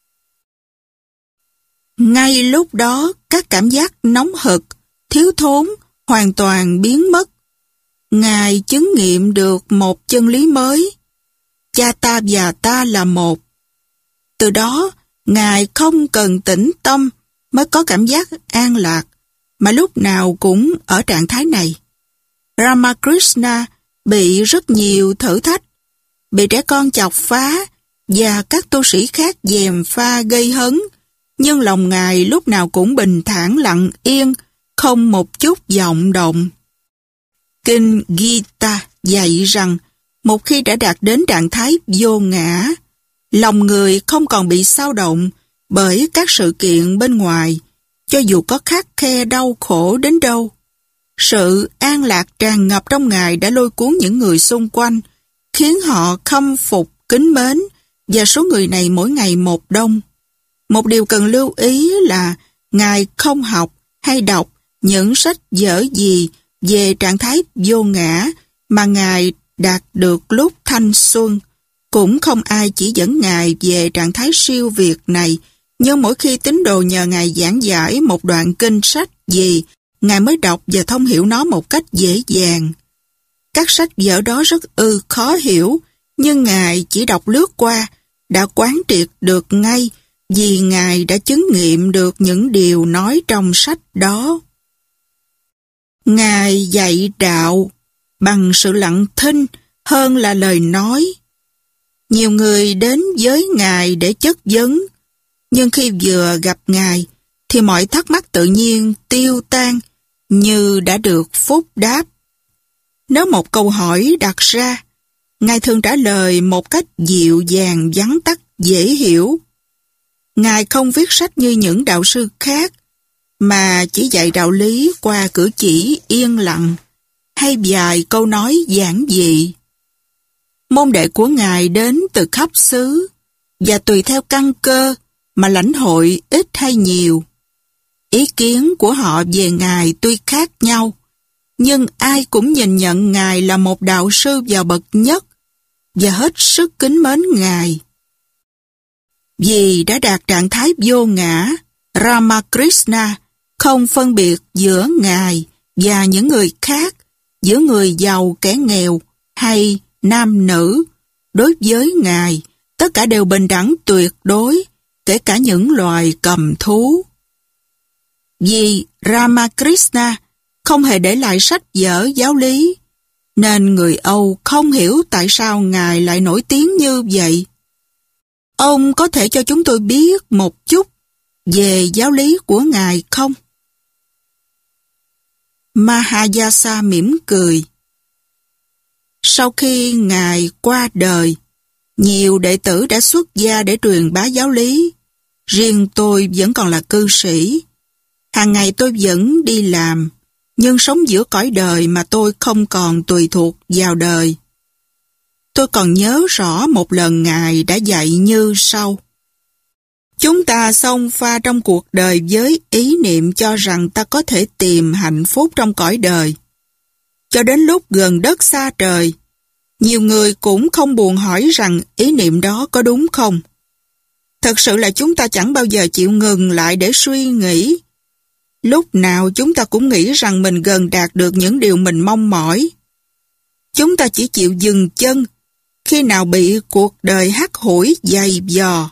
Ngay lúc đó, các cảm giác nóng hực, thiếu thốn hoàn toàn biến mất. Ngài chứng nghiệm được một chân lý mới: cha ta và ta là một. Từ đó, Ngài không cần tĩnh tâm mới có cảm giác an lạc, mà lúc nào cũng ở trạng thái này. Ramakrishna bị rất nhiều thử thách, bị trẻ con chọc phá và các tu sĩ khác gièm pha gây hấn, nhưng lòng Ngài lúc nào cũng bình thản lặng yên, không một chút vọng động. Kinh Gita dạy rằng, một khi đã đạt đến trạng thái vô ngã, lòng người không còn bị xao động bởi các sự kiện bên ngoài, cho dù có khắt khe đau khổ đến đâu. Sự an lạc tràn ngập trong Ngài đã lôi cuốn những người xung quanh, khiến họ khâm phục, kính mến, và số người này mỗi ngày một đông. Một điều cần lưu ý là Ngài không học hay đọc những sách vở gì về trạng thái vô ngã mà Ngài đạt được lúc thanh xuân. Cũng không ai chỉ dẫn Ngài về trạng thái siêu việt này, nhưng mỗi khi tín đồ nhờ Ngài giảng giải một đoạn kinh sách gì, Ngài mới đọc và thông hiểu nó một cách dễ dàng. Các sách vở đó rất khó hiểu, nhưng Ngài chỉ đọc lướt qua, đã quán triệt được ngay, vì Ngài đã chứng nghiệm được những điều nói trong sách đó. Ngài dạy đạo bằng sự lặng thinh hơn là lời nói. Nhiều người đến với Ngài để chất vấn, nhưng khi vừa gặp Ngài thì mọi thắc mắc tự nhiên tiêu tan như đã được phúc đáp. Nếu một câu hỏi đặt ra, Ngài thường trả lời một cách dịu dàng, vắn tắt, dễ hiểu. Ngài không viết sách như những đạo sư khác, mà chỉ dạy đạo lý qua cử chỉ yên lặng hay vài câu nói giản dị. Môn đệ của Ngài đến từ khắp xứ, và tùy theo căn cơ mà lãnh hội ít hay nhiều. Ý kiến của họ về Ngài tuy khác nhau, nhưng ai cũng nhìn nhận Ngài là một đạo sư giàu bậc nhất và hết sức kính mến Ngài. Vì đã đạt trạng thái vô ngã, Ramakrishna không phân biệt giữa Ngài và những người khác, giữa người giàu kẻ nghèo hay nam nữ. Đối với Ngài, tất cả đều bình đẳng tuyệt đối, kể cả những loài cầm thú. Vì Ramakrishna không hề để lại sách vở giáo lý, nên người Âu không hiểu tại sao Ngài lại nổi tiếng như vậy. Ông có thể cho chúng tôi biết một chút về giáo lý của Ngài không? Mahayasa mỉm cười. Sau khi Ngài qua đời, nhiều đệ tử đã xuất gia để truyền bá giáo lý. Riêng tôi vẫn còn là cư sĩ. Hàng ngày tôi vẫn đi làm, nhưng sống giữa cõi đời mà tôi không còn tùy thuộc vào đời. Tôi còn nhớ rõ một lần Ngài đã dạy như sau. Chúng ta xông pha trong cuộc đời với ý niệm cho rằng ta có thể tìm hạnh phúc trong cõi đời. Cho đến lúc gần đất xa trời, nhiều người cũng không buồn hỏi rằng ý niệm đó có đúng không. Thật sự là chúng ta chẳng bao giờ chịu ngừng lại để suy nghĩ. Lúc nào chúng ta cũng nghĩ rằng mình gần đạt được những điều mình mong mỏi. Chúng ta chỉ chịu dừng chân khi nào bị cuộc đời hắt hủi dày vò.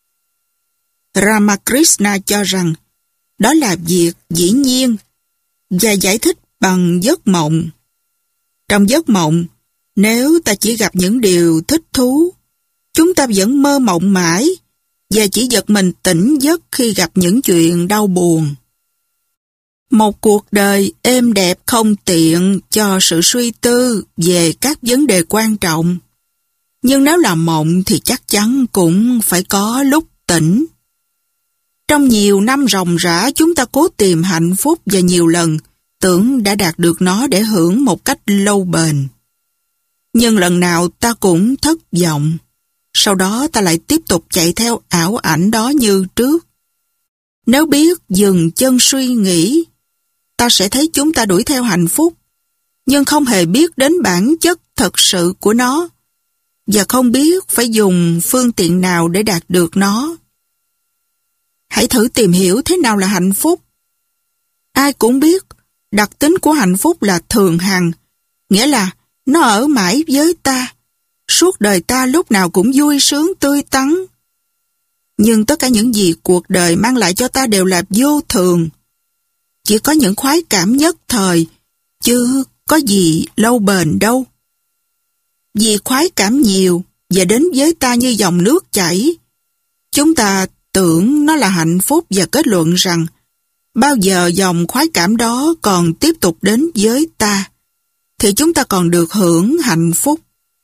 Ramakrishna cho rằng đó là việc dĩ nhiên và giải thích bằng giấc mộng. Trong giấc mộng, nếu ta chỉ gặp những điều thích thú, chúng ta vẫn mơ mộng mãi và chỉ giật mình tỉnh giấc khi gặp những chuyện đau buồn. Một cuộc đời êm đẹp không tiện cho sự suy tư về các vấn đề quan trọng. Nhưng nếu là mộng thì chắc chắn cũng phải có lúc tỉnh. Trong nhiều năm ròng rã chúng ta cố tìm hạnh phúc và nhiều lần tưởng đã đạt được nó để hưởng một cách lâu bền. Nhưng lần nào ta cũng thất vọng. Sau đó ta lại tiếp tục chạy theo ảo ảnh đó như trước. Nếu biết dừng chân suy nghĩ, ta sẽ thấy chúng ta đuổi theo hạnh phúc, nhưng không hề biết đến bản chất thật sự của nó, và không biết phải dùng phương tiện nào để đạt được nó. Hãy thử tìm hiểu thế nào là hạnh phúc. Ai cũng biết, đặc tính của hạnh phúc là thường hằng, nghĩa là nó ở mãi với ta, suốt đời ta lúc nào cũng vui sướng tươi tắn. Nhưng tất cả những gì cuộc đời mang lại cho ta đều là vô thường. Chỉ có những khoái cảm nhất thời, chứ có gì lâu bền đâu. Vì khoái cảm nhiều và đến với ta như dòng nước chảy, chúng ta tưởng nó là hạnh phúc và kết luận rằng bao giờ dòng khoái cảm đó còn tiếp tục đến với ta, thì chúng ta còn được hưởng hạnh phúc.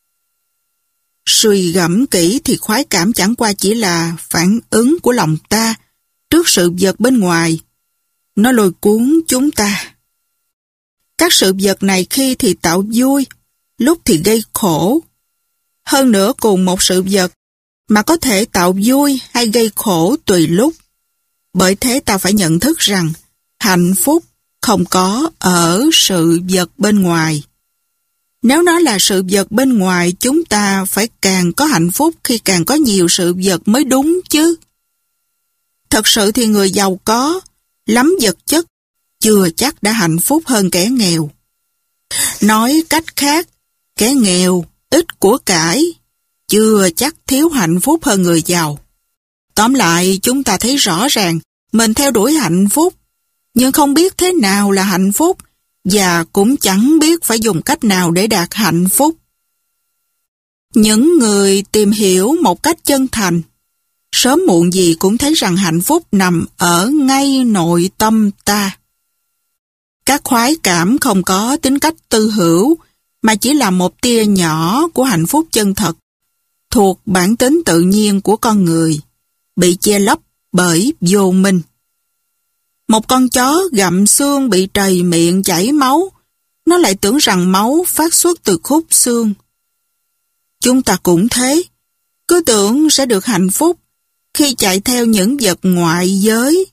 Suy gẫm kỹ thì khoái cảm chẳng qua chỉ là phản ứng của lòng ta trước sự vật bên ngoài. Nó lôi cuốn chúng ta. Các sự vật này khi thì tạo vui, lúc thì gây khổ. Hơn nữa cùng một sự vật mà có thể tạo vui hay gây khổ tùy lúc. Bởi thế ta phải nhận thức rằng hạnh phúc không có ở sự vật bên ngoài. Nếu nó là sự vật bên ngoài, chúng ta phải càng có hạnh phúc khi càng có nhiều sự vật mới đúng chứ. Thật sự thì người giàu có, lắm vật chất, chưa chắc đã hạnh phúc hơn kẻ nghèo. Nói cách khác, kẻ nghèo, ít của cải, chưa chắc thiếu hạnh phúc hơn người giàu. Tóm lại, chúng ta thấy rõ ràng mình theo đuổi hạnh phúc, nhưng không biết thế nào là hạnh phúc, và cũng chẳng biết phải dùng cách nào để đạt hạnh phúc. Những người tìm hiểu một cách chân thành, sớm muộn gì cũng thấy rằng hạnh phúc nằm ở ngay nội tâm ta. Các khoái cảm không có tính cách tư hữu, mà chỉ là một tia nhỏ của hạnh phúc chân thật, thuộc bản tính tự nhiên của con người, bị che lấp bởi vô minh. Một con chó gặm xương bị trầy miệng chảy máu, nó lại tưởng rằng máu phát xuất từ khúc xương. Chúng ta cũng thế, cứ tưởng sẽ được hạnh phúc, khi chạy theo những vật ngoại giới.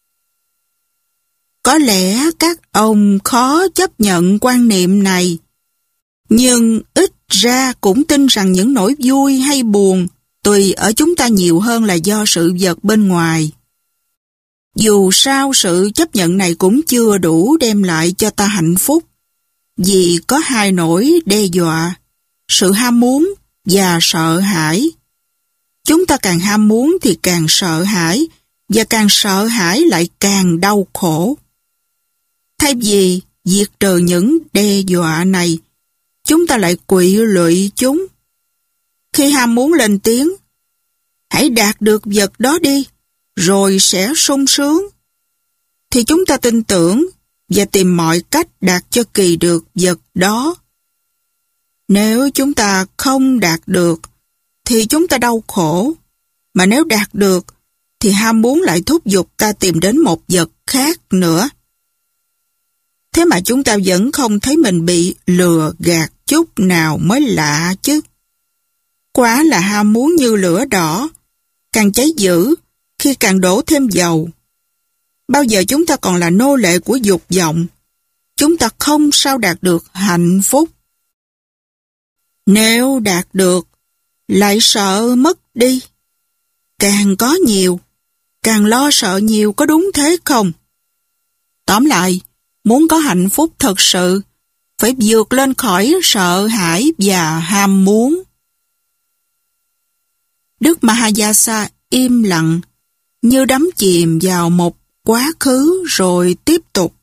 Có lẽ các ông khó chấp nhận quan niệm này, nhưng ít ra cũng tin rằng những nỗi vui hay buồn tùy ở chúng ta nhiều hơn là do sự vật bên ngoài. Dù sao sự chấp nhận này cũng chưa đủ đem lại cho ta hạnh phúc, vì có hai nỗi đe dọa, sự ham muốn và sợ hãi. Chúng ta càng ham muốn thì càng sợ hãi, và càng sợ hãi lại càng đau khổ. Thay vì diệt trừ những đe dọa này, chúng ta lại quỵ lụy chúng. Khi ham muốn lên tiếng, hãy đạt được vật đó đi, rồi sẽ sung sướng, thì chúng ta tin tưởng và tìm mọi cách đạt cho kỳ được vật đó. Nếu chúng ta không đạt được, thì chúng ta đau khổ, mà nếu đạt được, thì ham muốn lại thúc giục ta tìm đến một vật khác nữa. Thế mà chúng ta vẫn không thấy mình bị lừa gạt chút nào mới lạ chứ. Quả là ham muốn như lửa đỏ, càng cháy dữ khi càng đổ thêm dầu. Bao giờ chúng ta còn là nô lệ của dục vọng, chúng ta không sao đạt được hạnh phúc. Nếu đạt được, lại sợ mất đi. Càng có nhiều, càng lo sợ nhiều, có đúng thế không? Tóm lại, muốn có hạnh phúc thật sự, phải vượt lên khỏi sợ hãi và ham muốn. Đức Mahayasa im lặng, như đắm chìm vào một quá khứ rồi tiếp tục.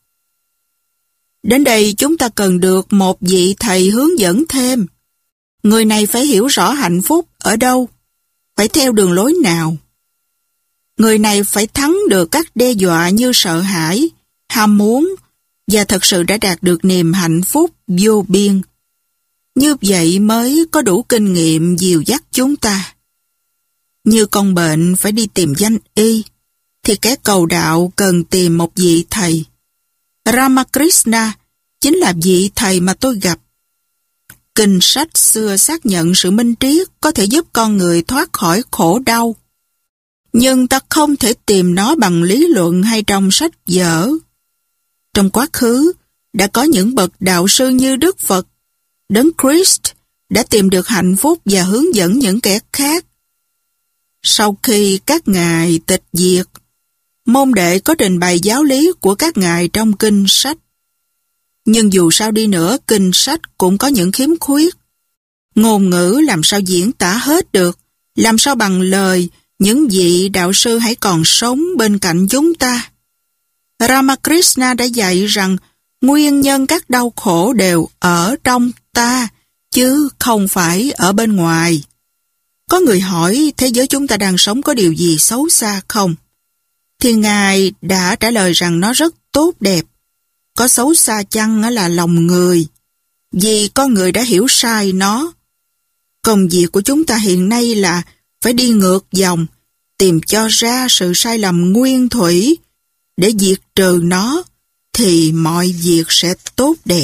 Đến đây chúng ta cần được một vị thầy hướng dẫn thêm. Người này phải hiểu rõ hạnh phúc ở đâu, phải theo đường lối nào. Người này phải thắng được các đe dọa như sợ hãi, ham muốn, và thật sự đã đạt được niềm hạnh phúc vô biên. Như vậy mới có đủ kinh nghiệm dìu dắt chúng ta. Như con bệnh phải đi tìm danh y, thì kẻ cầu đạo cần tìm một vị thầy. Ramakrishna chính là vị thầy mà tôi gặp. Kinh sách xưa xác nhận sự minh triết có thể giúp con người thoát khỏi khổ đau. Nhưng ta không thể tìm nó bằng lý luận hay trong sách vở. Trong quá khứ, đã có những bậc đạo sư như Đức Phật, Đấng Christ đã tìm được hạnh phúc và hướng dẫn những kẻ khác. Sau khi các ngài tịch diệt, môn đệ có trình bày giáo lý của các ngài trong kinh sách. Nhưng dù sao đi nữa, kinh sách cũng có những khiếm khuyết. Ngôn ngữ làm sao diễn tả hết được, làm sao bằng lời những vị đạo sư hãy còn sống bên cạnh chúng ta. Ramakrishna đã dạy rằng nguyên nhân các đau khổ đều ở trong ta, chứ không phải ở bên ngoài. Có người hỏi thế giới chúng ta đang sống có điều gì xấu xa không? Thì Ngài đã trả lời rằng nó rất tốt đẹp. Có xấu xa chăng là lòng người, vì con người đã hiểu sai nó. Công việc của chúng ta hiện nay là phải đi ngược dòng, tìm cho ra sự sai lầm nguyên thủy, để diệt trừ nó, thì mọi việc sẽ tốt đẹp.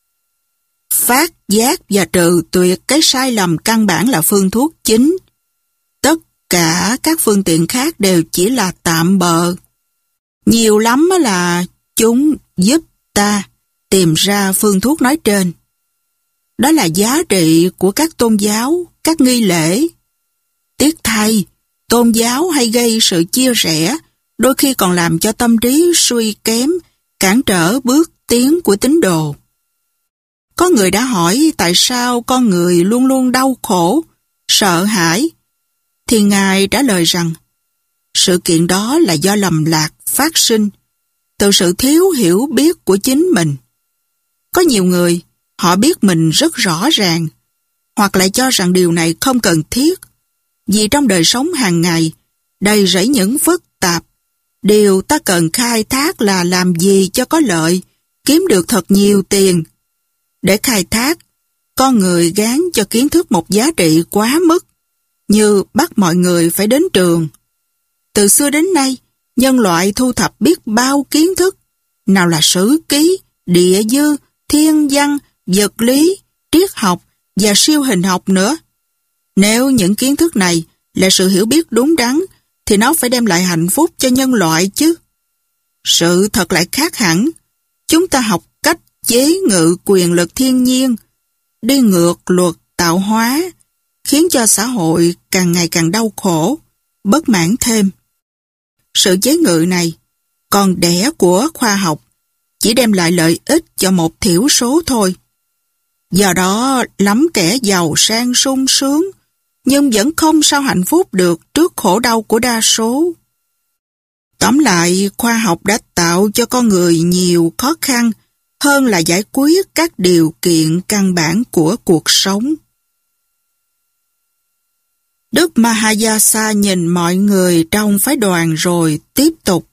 Phát giác và trừ tuyệt cái sai lầm căn bản là phương thuốc chính. Tất cả các phương tiện khác đều chỉ là tạm bợ. Nhiều lắm là chúng giúp ta tìm ra phương thuốc nói trên. Đó là giá trị của các tôn giáo, các nghi lễ. Tiếc thay, tôn giáo hay gây sự chia rẽ, đôi khi còn làm cho tâm trí suy kém, cản trở bước tiến của tín đồ. Có người đã hỏi tại sao con người luôn luôn đau khổ, sợ hãi, thì Ngài trả lời rằng sự kiện đó là do lầm lạc phát sinh từ sự thiếu hiểu biết của chính mình. Có nhiều người, họ biết mình rất rõ ràng, hoặc lại cho rằng điều này không cần thiết, vì trong đời sống hàng ngày đầy rẫy những phức tạp. Điều ta cần khai thác là làm gì cho có lợi, kiếm được thật nhiều tiền. Để khai thác, con người gán cho kiến thức một giá trị quá mức, như bắt mọi người phải đến trường. Từ xưa đến nay, nhân loại thu thập biết bao kiến thức, nào là sử ký, địa dư, thiên văn, vật lý, triết học và siêu hình học nữa. Nếu những kiến thức này là sự hiểu biết đúng đắn, thì nó phải đem lại hạnh phúc cho nhân loại chứ. Sự thật lại khác hẳn. Chúng ta học cách chế ngự quyền lực thiên nhiên, đi ngược luật tạo hóa, khiến cho xã hội càng ngày càng đau khổ, bất mãn thêm. Sự chế ngự này, còn đẻ của khoa học, chỉ đem lại lợi ích cho một thiểu số thôi. Do đó, lắm kẻ giàu sang sung sướng, nhưng vẫn không sao hạnh phúc được trước khổ đau của đa số. Tóm lại, khoa học đã tạo cho con người nhiều khó khăn hơn là giải quyết các điều kiện căn bản của cuộc sống. Đức Mahayasa nhìn mọi người trong phái đoàn rồi tiếp tục.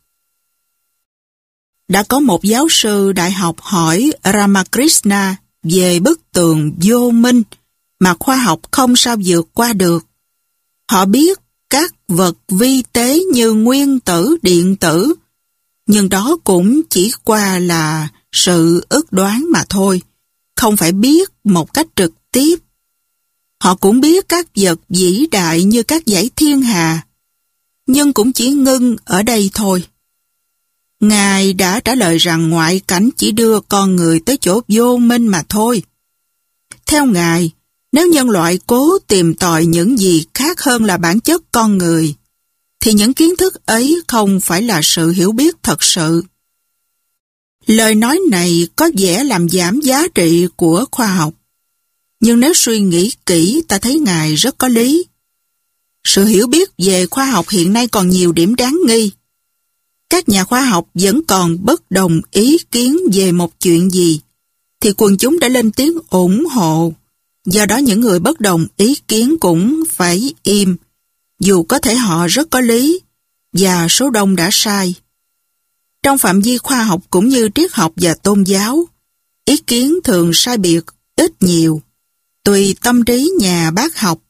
Đã có một giáo sư đại học hỏi Ramakrishna về bức tường vô minh mà khoa học không sao vượt qua được. Họ biết các vật vi tế như nguyên tử, điện tử, nhưng đó cũng chỉ qua là sự ước đoán mà thôi, không phải biết một cách trực tiếp. Họ cũng biết các vật vĩ đại như các dãy thiên hà, nhưng cũng chỉ ngưng ở đây thôi. Ngài đã trả lời rằng ngoại cảnh chỉ đưa con người tới chỗ vô minh mà thôi. Theo Ngài, nếu nhân loại cố tìm tòi những gì khác hơn là bản chất con người, thì những kiến thức ấy không phải là sự hiểu biết thật sự. Lời nói này có vẻ làm giảm giá trị của khoa học, nhưng nếu suy nghĩ kỹ ta thấy Ngài rất có lý. Sự hiểu biết về khoa học hiện nay còn nhiều điểm đáng nghi. Các nhà khoa học vẫn còn bất đồng ý kiến về một chuyện gì, thì quần chúng đã lên tiếng ủng hộ. Do đó những người bất đồng ý kiến cũng phải im, dù có thể họ rất có lý, và số đông đã sai. Trong phạm vi khoa học cũng như triết học và tôn giáo, ý kiến thường sai biệt ít nhiều, tùy tâm trí nhà bác học.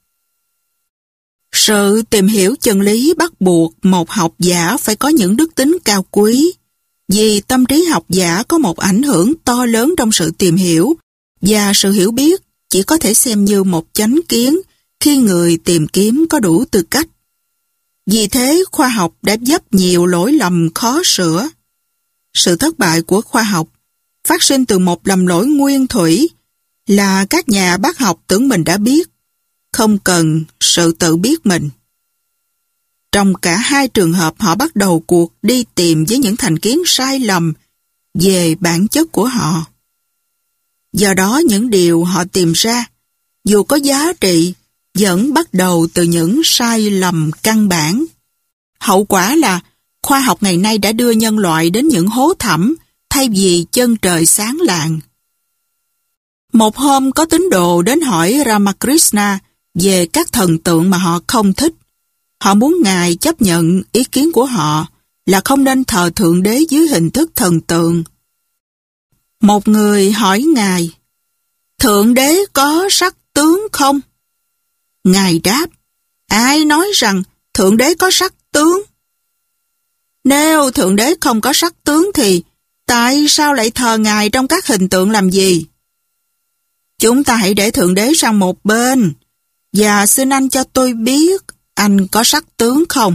Sự tìm hiểu chân lý bắt buộc một học giả phải có những đức tính cao quý, vì tâm trí học giả có một ảnh hưởng to lớn trong sự tìm hiểu, và sự hiểu biết chỉ có thể xem như một chánh kiến khi người tìm kiếm có đủ tư cách. Vì thế, khoa học đã vấp nhiều lỗi lầm khó sửa. Sự thất bại của khoa học phát sinh từ một lầm lỗi nguyên thủy là các nhà bác học tưởng mình đã biết, không cần sự tự biết mình. Trong cả hai trường hợp họ bắt đầu cuộc đi tìm với những thành kiến sai lầm về bản chất của họ. Do đó những điều họ tìm ra, dù có giá trị, vẫn bắt đầu từ những sai lầm căn bản. Hậu quả là khoa học ngày nay đã đưa nhân loại đến những hố thẳm thay vì chân trời sáng lạng. Một hôm có tín đồ đến hỏi Ramakrishna về các thần tượng mà họ không thích. Họ muốn Ngài chấp nhận ý kiến của họ là không nên thờ Thượng Đế dưới hình thức thần tượng. Một người hỏi Ngài, Thượng Đế có sắc tướng không? Ngài đáp, ai nói rằng Thượng Đế có sắc tướng? Nếu Thượng Đế không có sắc tướng thì tại sao lại thờ Ngài trong các hình tượng làm gì? Chúng ta hãy để Thượng Đế sang một bên và xin anh cho tôi biết anh có sắc tướng không?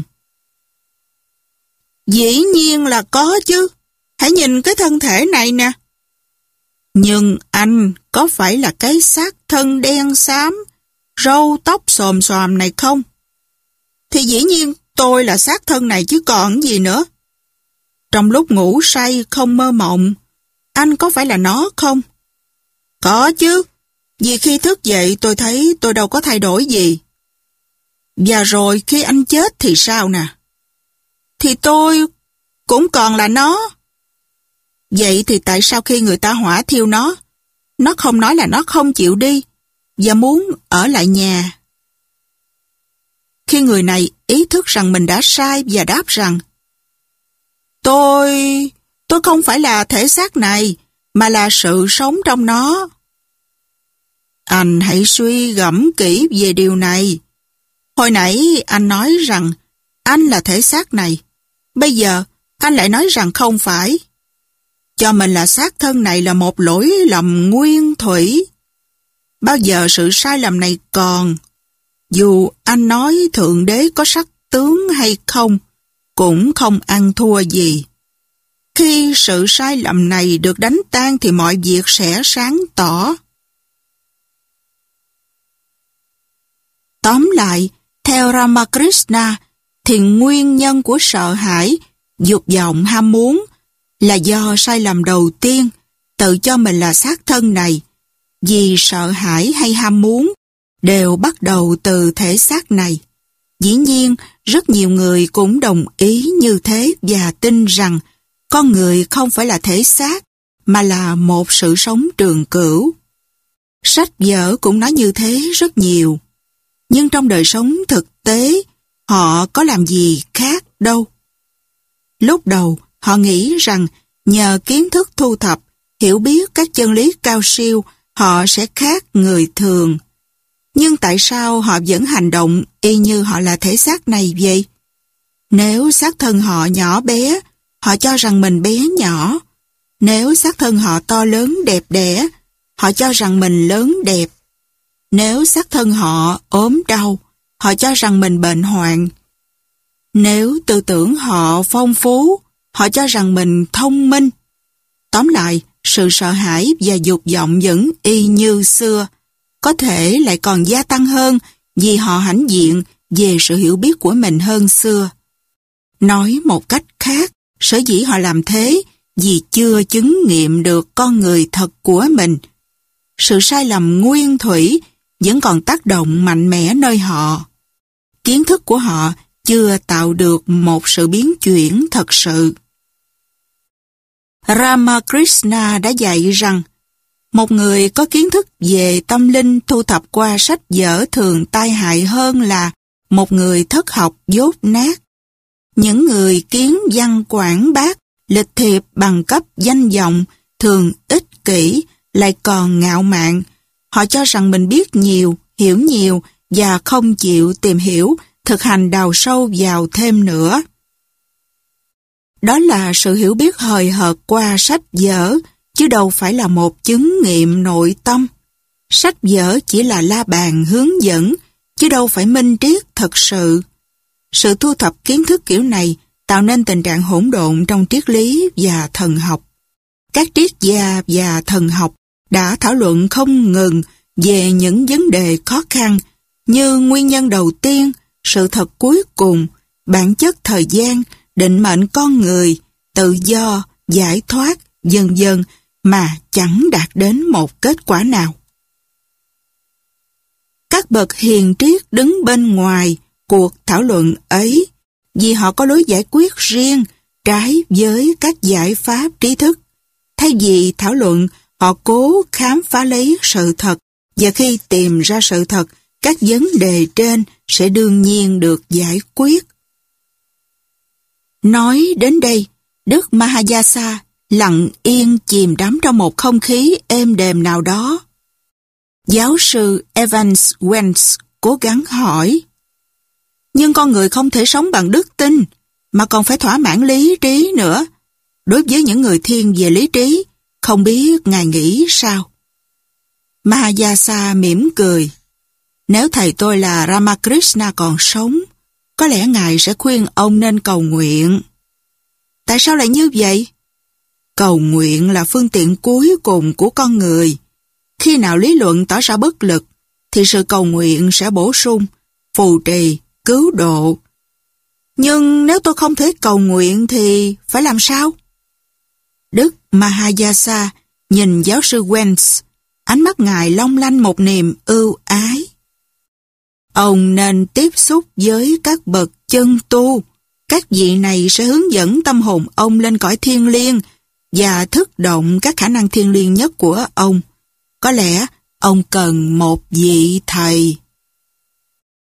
Dĩ nhiên là có chứ. Hãy nhìn cái thân thể này nè. Nhưng anh có phải là cái xác thân đen xám, râu tóc xồm xoàm này không? Thì dĩ nhiên tôi là xác thân này chứ còn gì nữa. Trong lúc ngủ say không mơ mộng, anh có phải là nó không? Có chứ. Vì khi thức dậy tôi thấy tôi đâu có thay đổi gì. Và rồi khi anh chết thì sao nè? Thì tôi cũng còn là nó. Vậy thì tại sao khi người ta hỏa thiêu nó không nói là nó không chịu đi và muốn ở lại nhà? Khi người này ý thức rằng mình đã sai và đáp rằng Tôi không phải là thể xác này mà là sự sống trong nó. Anh hãy suy gẫm kỹ về điều này. Hồi nãy anh nói rằng anh là thể xác này. Bây giờ anh lại nói rằng không phải. Cho mình là xác thân này là một lỗi lầm nguyên thủy. Bao giờ sự sai lầm này còn? Dù anh nói Thượng Đế có sắc tướng hay không, cũng không ăn thua gì. Khi sự sai lầm này được đánh tan thì mọi việc sẽ sáng tỏ. Tóm lại, theo Ramakrishna, thì nguyên nhân của sợ hãi, dục vọng ham muốn là do sai lầm đầu tiên, tự cho mình là xác thân này. Vì sợ hãi hay ham muốn đều bắt đầu từ thể xác này. Dĩ nhiên, rất nhiều người cũng đồng ý như thế và tin rằng con người không phải là thể xác, mà là một sự sống trường cửu. Sách vở cũng nói như thế rất nhiều. Nhưng trong đời sống thực tế, họ có làm gì khác đâu. Lúc đầu, họ nghĩ rằng nhờ kiến thức thu thập, hiểu biết các chân lý cao siêu, họ sẽ khác người thường. Nhưng tại sao họ vẫn hành động y như họ là thể xác này vậy? Nếu xác thân họ nhỏ bé, họ cho rằng mình bé nhỏ. Nếu xác thân họ to lớn đẹp đẽ, họ cho rằng mình lớn đẹp. Nếu xác thân họ ốm đau, họ cho rằng mình bệnh hoạn. Nếu tư tưởng họ phong phú, họ cho rằng mình thông minh. Tóm lại, sự sợ hãi và dục vọng vẫn y như xưa, có thể lại còn gia tăng hơn vì họ hãnh diện về sự hiểu biết của mình hơn xưa. Nói một cách khác, sở dĩ họ làm thế vì chưa chứng nghiệm được con người thật của mình. Sự sai lầm nguyên thủy vẫn còn tác động mạnh mẽ nơi họ. Kiến thức của họ chưa tạo được một sự biến chuyển thật sự. Ramakrishna đã dạy rằng một người có kiến thức về tâm linh thu thập qua sách vở thường tai hại hơn là một người thất học dốt nát. Những người kiến văn quảng bác, lịch thiệp bằng cấp danh vọng, thường ích kỷ, lại còn ngạo mạn. Họ cho rằng mình biết nhiều, hiểu nhiều và không chịu tìm hiểu, thực hành đào sâu vào thêm nữa. Đó là sự hiểu biết hời hợt qua sách vở, chứ đâu phải là một chứng nghiệm nội tâm. Sách vở chỉ là la bàn hướng dẫn, chứ đâu phải minh triết thật sự. Sự thu thập kiến thức kiểu này tạo nên tình trạng hỗn độn trong triết lý và thần học. Các triết gia và thần học đã thảo luận không ngừng về những vấn đề khó khăn như nguyên nhân đầu tiên, sự thật cuối cùng, bản chất thời gian, định mệnh con người, tự do, giải thoát, vân vân mà chẳng đạt đến một kết quả nào. Các bậc hiền triết đứng bên ngoài cuộc thảo luận ấy vì họ có lối giải quyết riêng trái với các giải pháp trí thức. Thay vì thảo luận, họ cố khám phá lấy sự thật, và khi tìm ra sự thật, các vấn đề trên sẽ đương nhiên được giải quyết. Nói đến đây, Đức Mahayasa lặng yên chìm đắm trong một không khí êm đềm nào đó. Giáo sư Evans Wentz cố gắng hỏi, nhưng con người không thể sống bằng đức tin, mà còn phải thỏa mãn lý trí nữa. Đối với những người thiên về lý trí, không biết Ngài nghĩ sao? Mahayasa mỉm cười. Nếu thầy tôi là Ramakrishna còn sống, có lẽ Ngài sẽ khuyên ông nên cầu nguyện. Tại sao lại như vậy? Cầu nguyện là phương tiện cuối cùng của con người. Khi nào lý luận tỏ ra bất lực, thì sự cầu nguyện sẽ bổ sung, phù trì, cứu độ. Nhưng nếu tôi không thể cầu nguyện thì phải làm sao? Đức Mahayasa nhìn giáo sư Wentz, ánh mắt Ngài long lanh một niềm ưu ái. Ông nên tiếp xúc với các bậc chân tu. Các vị này sẽ hướng dẫn tâm hồn ông lên cõi thiên liêng và thức động các khả năng thiêng liêng nhất của ông. Có lẽ ông cần một vị thầy.